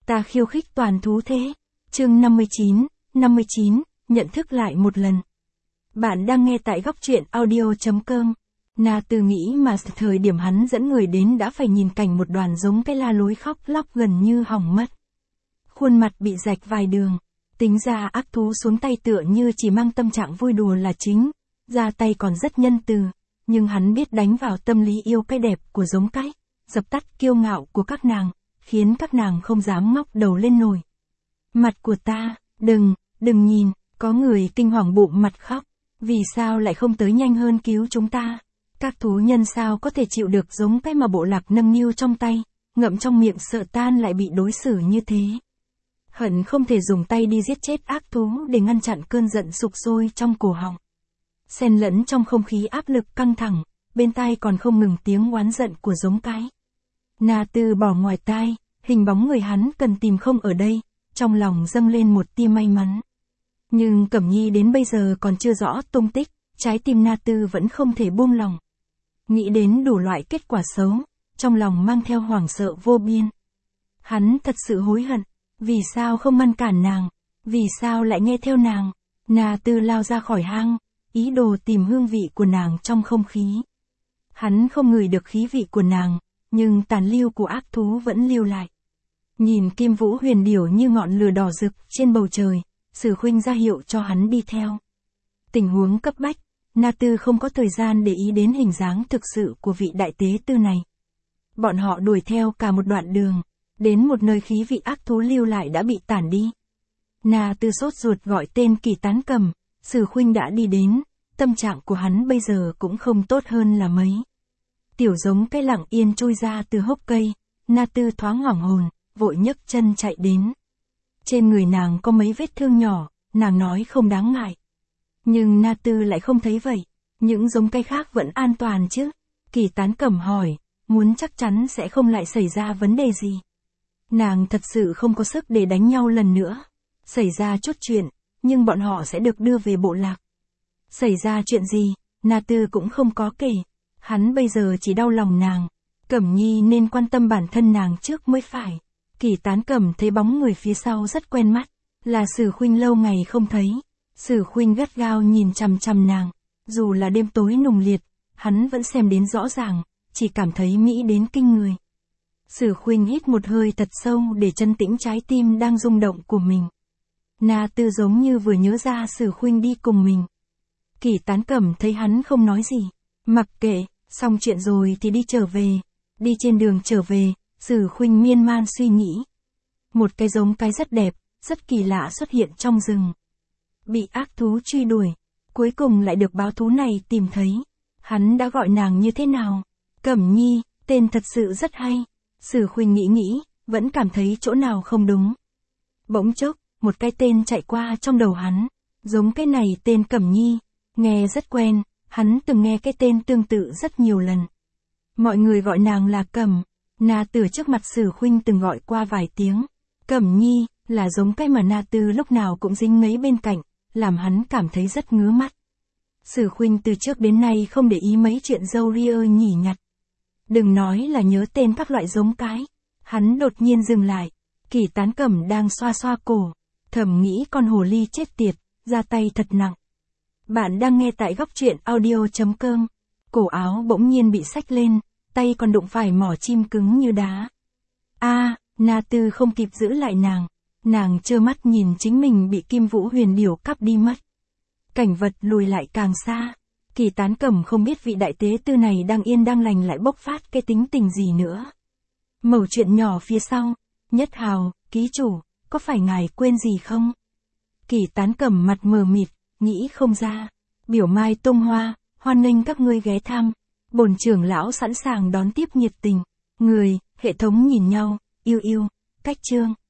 Ta khiêu khích toàn thú thế. Chương 59, nhận thức lại một lần. Bạn đang nghe tại góc truyện audio.com. Na Tư nghĩ mà thời điểm hắn dẫn người đến đã phải nhìn cảnh một đoàn giống cái la lối khóc lóc gần như hỏng mất. Khuôn mặt bị rạch vài đường. Tính ra ác thú xuống tay tựa như chỉ mang tâm trạng vui đùa là chính. Ra tay còn rất nhân từ. Nhưng hắn biết đánh vào tâm lý yêu cái đẹp của giống cái. Dập tắt kiêu ngạo của các nàng. Khiến các nàng không dám ngóc đầu lên nổi. Mặt của ta, đừng nhìn, có người kinh hoàng bụng mặt khóc. Vì sao lại không tới nhanh hơn cứu chúng ta? Các thú nhân sao có thể chịu được giống cái mà bộ lạc nâng niu trong tay, ngậm trong miệng sợ tan lại bị đối xử như thế. Hận không thể dùng tay đi giết chết ác thú để ngăn chặn cơn giận sục sôi trong cổ họng. Xen lẫn trong không khí áp lực căng thẳng, bên tai còn không ngừng tiếng oán giận của giống cái. Na Tư bỏ ngoài tai, hình bóng người hắn cần tìm không ở đây, trong lòng dâng lên một tia may mắn. Nhưng Cẩm Nhi đến bây giờ còn chưa rõ tung tích, trái tim Na Tư vẫn không thể buông lòng. Nghĩ đến đủ loại kết quả xấu, trong lòng mang theo hoảng sợ vô biên. Hắn thật sự hối hận, vì sao không ngăn cản nàng, vì sao lại nghe theo nàng. Na Tư lao ra khỏi hang, ý đồ tìm hương vị của nàng trong không khí. Hắn không ngửi được khí vị của nàng, nhưng tàn lưu của ác thú vẫn lưu lại. Nhìn Kim Vũ Huyền Điểu như ngọn lửa đỏ rực trên bầu trời, Sử Khuynh ra hiệu cho hắn đi theo. Tình huống cấp bách, Na Tư không có thời gian để ý đến hình dáng thực sự của vị đại tế tư này. Bọn họ đuổi theo cả một đoạn đường, đến một nơi khí vị ác thú lưu lại đã bị tản đi. Na Tư sốt ruột gọi tên Kỳ Tán Cầm, Sử Khuynh đã đi đến, tâm trạng của hắn bây giờ cũng không tốt hơn là mấy. Tiểu giống cái lặng yên trôi ra từ hốc cây, Na Tư thoáng hoảng hồn, vội nhấc chân chạy đến. Trên người nàng có mấy vết thương nhỏ, nàng nói không đáng ngại. Nhưng Na Tư lại không thấy vậy, những giống cây khác vẫn an toàn chứ. Kỳ Tán Cầm hỏi, muốn chắc chắn sẽ không lại xảy ra vấn đề gì. Nàng thật sự không có sức để đánh nhau lần nữa. Xảy ra chút chuyện, nhưng bọn họ sẽ được đưa về bộ lạc. Xảy ra chuyện gì, Na Tư cũng không có kể. Hắn bây giờ chỉ đau lòng nàng. Cẩm Nhi nên quan tâm bản thân nàng trước mới phải. Kỳ Tán Cầm thấy bóng người phía sau rất quen mắt, là Sử Khuynh lâu ngày không thấy. Sử Khuynh gắt gao nhìn chằm chằm nàng, dù là đêm tối nùng liệt, hắn vẫn xem đến rõ ràng, chỉ cảm thấy mỹ đến kinh người. Sử Khuynh hít một hơi thật sâu để trấn tĩnh trái tim đang rung động của mình. Na Tư giống như vừa nhớ ra Sử Khuynh đi cùng mình. Kỳ Tán Cầm thấy hắn không nói gì, mặc kệ, xong chuyện rồi thì đi trở về. Đi trên đường trở về, Sử Khuynh miên man suy nghĩ. Một cái giống cái rất đẹp, rất kỳ lạ xuất hiện trong rừng. Bị ác thú truy đuổi, cuối cùng lại được báo thú này tìm thấy. Hắn đã gọi nàng như thế nào? Cẩm Nhi, tên thật sự rất hay. Sử Khuynh nghĩ, vẫn cảm thấy chỗ nào không đúng. Bỗng chốc, một cái tên chạy qua trong đầu hắn. Giống cái này tên Cẩm Nhi, nghe rất quen, hắn từng nghe cái tên tương tự rất nhiều lần. Mọi người gọi nàng là Cẩm. Na Tư trước mặt Sử Khuynh từng gọi qua vài tiếng. Cẩm Nhi, là giống cái mà Na Tư lúc nào cũng dính ngấy bên cạnh, làm hắn cảm thấy rất ngứa mắt. Sử Khuynh từ trước đến nay không để ý mấy chuyện râu ria nhỉ nhặt. Đừng nói là nhớ tên các loại giống cái. Hắn đột nhiên dừng lại. Kỳ Tán Cầm đang xoa xoa cổ. Thầm nghĩ con hồ ly chết tiệt, ra tay thật nặng. Bạn đang nghe tại góc truyện audio.com. Cổ áo bỗng nhiên bị xách lên, tay còn đụng phải mỏ chim cứng như đá. Na Tư không kịp giữ lại nàng. Nàng trơ mắt nhìn chính mình bị Kim Vũ Huyền Điểu cắp đi mất. Cảnh vật lùi lại càng xa. Kỳ Tán Cầm không biết vị đại tế tư này đang yên đang lành lại bộc phát cái tính tình gì nữa. Mẩu chuyện nhỏ phía sau. Nhất Hào, ký chủ, có phải ngài quên gì không? Kỳ Tán Cầm mặt mờ mịt, nghĩ không ra. Biểu Mai tung hoa, hoan nghênh các ngươi ghé thăm. Bổn trưởng lão sẵn sàng đón tiếp nhiệt tình. Người, hệ thống nhìn nhau, yêu, cách chương.